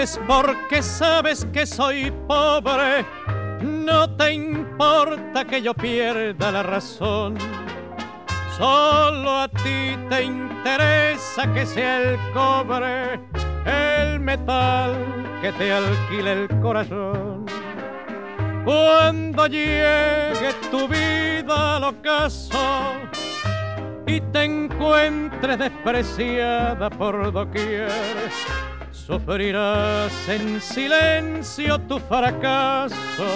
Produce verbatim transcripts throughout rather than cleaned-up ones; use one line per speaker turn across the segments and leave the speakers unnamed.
quieres porque sabes que soy pobre. No te importa que yo pierda la razón. Solo a ti te interesa que sea el cobre, el metal que te alquile el corazón. Cuando llegue tu vida al ocaso y te encuentres despreciada por doquier, sufrirás en silencio tu fracaso,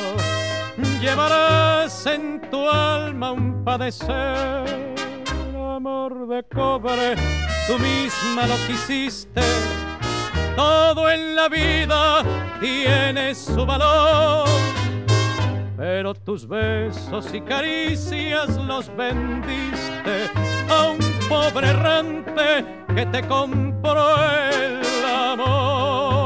llevarás en tu alma un padecer. Amor de cobre, tú misma lo quisiste, todo en la vida tiene su valor, pero tus besos y caricias los vendiste a un pobre errante que te compró el amor.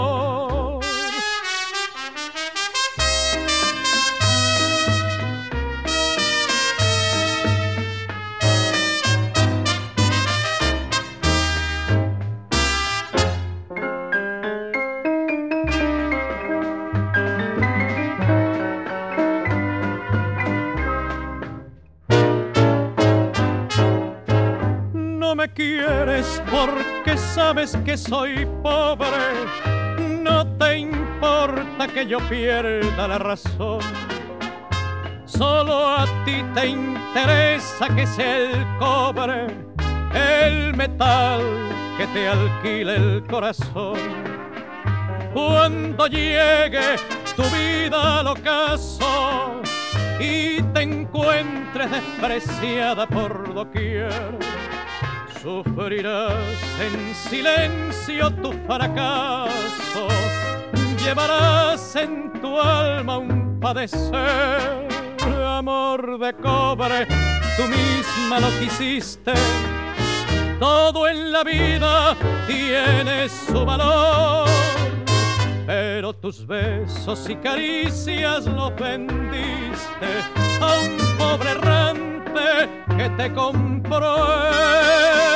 No me quieres porque sabes que soy pobre. No te importa que yo pierda la razón. Solo a ti te interesa que sea el cobre, el metal que te alquile el corazón. Cuando llegue tu vida al ocaso y te encuentres despreciada por doquier, sufrirás en silencio tu fracaso, llevarás en tu alma un padecer. Amor de cobre, tú misma lo quisiste, todo en la vida tiene su valor, pero tus besos y caricias los vendiste a un pobre errante que te compró